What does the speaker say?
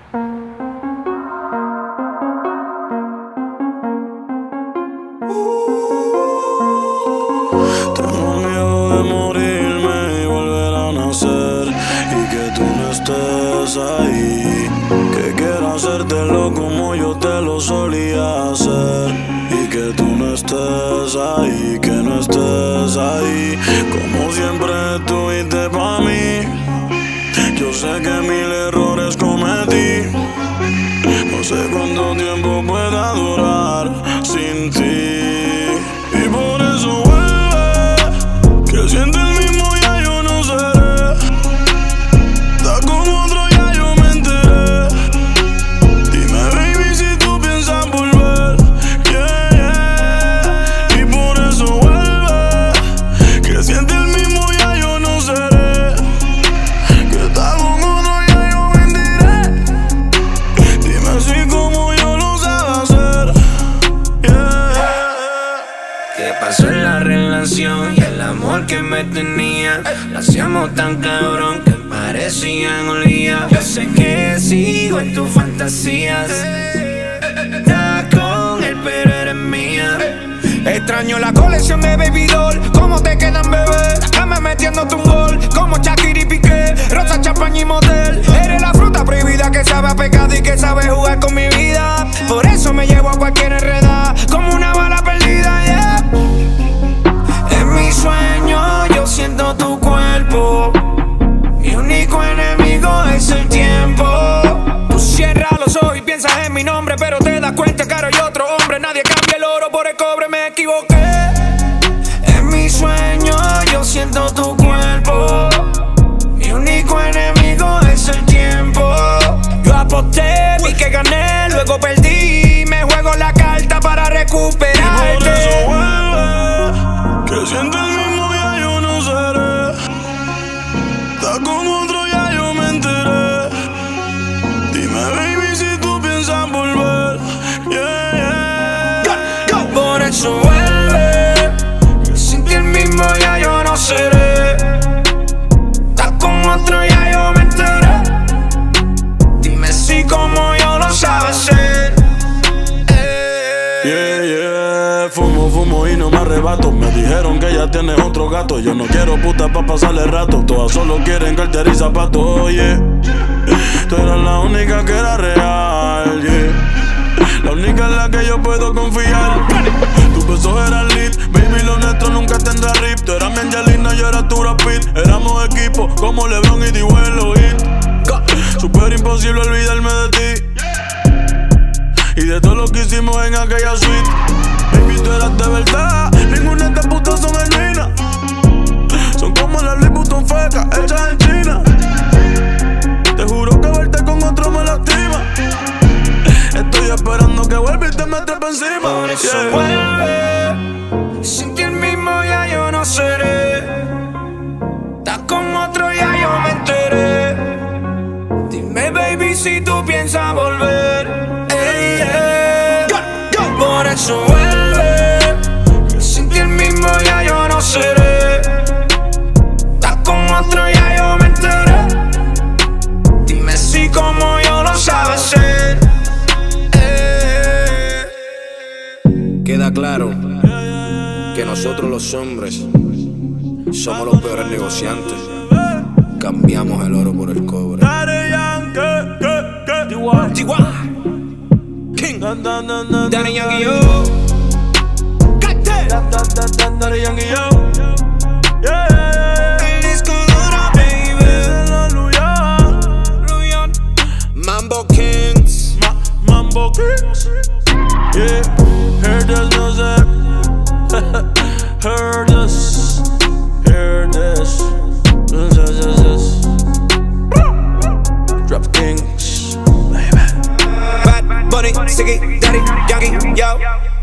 Tengo miedo de morirme y volver a nacer, y que tú no estés ahí. Que quiero hacértelo como yo te lo solía hacer, y que tú no estés ahí, que no estés ahí. Como siempre estuviste pa' mí. Yo sé que mil errores cometí. No sé cuánto tiempo pueda durar sin ti. Y por eso vuelve, que siente el mismo ya yo no seré. Está con otro ya yo me enteré. Dime baby si tú piensas volver, yeah, yeah. Y por eso vuelve, que siente el mismo ya yo no seré. Que está con otro ya yo me enteré. Dime así como yo lo sabe hacer, yeah. ¿Qué pasó en la relación y el amor que me tenía? Lo hacíamos tan cabrón que parecían un lío. Yo sé que sigo en tus fantasías. Estás con él pero eres mía. Extraño la colección de Baby Doll. ¿Cómo te quedan, bebé? Dame metiéndote un gol como Shakira y Piqué, rosa, champaña y motel. Eres la fruta prohibida que sabe a pecado y que sabe jugar con mi vida. Por eso me llevo a cualquier enredada como una bala perdida, yeah. En mi sueño yo siento tu cuerpo. Mi único enemigo es el tiempo. Tú cierras los ojos y piensas en mi nombre, pero te das cuenta que ahora hay otro hombre. Nadie cambia el oro por el cobre, me equivoqué. En mi sueño yo siento tu cuerpo. Mi único enemigo es el tiempo. Yo aposté, vi que gané, luego perdí. Me juego la carta para recuperarte. Y por eso vuelve, que siente el mismo ya yo no seré. Está con otro ya yo me enteré. Dime baby si tú piensas volver, yeah, yeah. Por eso vuelve, que sin ti el mismo ya yo no seré. Estás con otro ya yo me enteré. Dime si como yo lo sabes hacer, yeah, yeah. Fumo y no me arrebato. Me dijeron que ya tienes otro gato. Yo no quiero puta pa' pasarle rato. Todas solo quieren cartera y zapatos, oye. Tú eras la única que era real, yeah. La única en la que yo puedo confiar. Tus besos eran lit, baby, lo nuestro nunca tendrá rip. Tú eras mi Angelina, yo era tu Brad Pitt. Éramos equipo como LeBron y Dibuelo Hit. Super imposible olvidarme de ti y de todo lo que hicimos en aquella suite. Baby, tú eras de verdad. Ninguna de estas putas son genuinas. Son como las Louis Vuitton fecas hechas en China. Te juro que verte con otro me lastima. Estoy esperando que vuelva y te me trepe encima. por eso vuelve. Sin ti el mismo ya yo no seré. Estás con otro ya yo me enteré. Dime baby si tú piensas volver, ey, yeah. Por eso vuelve, que sin ti el mismo ya yo no seré. Estás con otro ya yo me enteré. Dime si como yo lo sabes hacer, Queda claro que nosotros los hombres somos los peores negociantes. Cambiamos el oro por el cobre. T.Y. King, Daddy Yankee, yo. Daddy Yankee, yo. Yeah. El disco duro, baby. Luyan. Mambo Kings. Mambo Kings. Yeah. Heard this music. Heard this. Heard this. Drop Kings, baby. Bad Bunny, Siggy, Daddy Yankee, yo.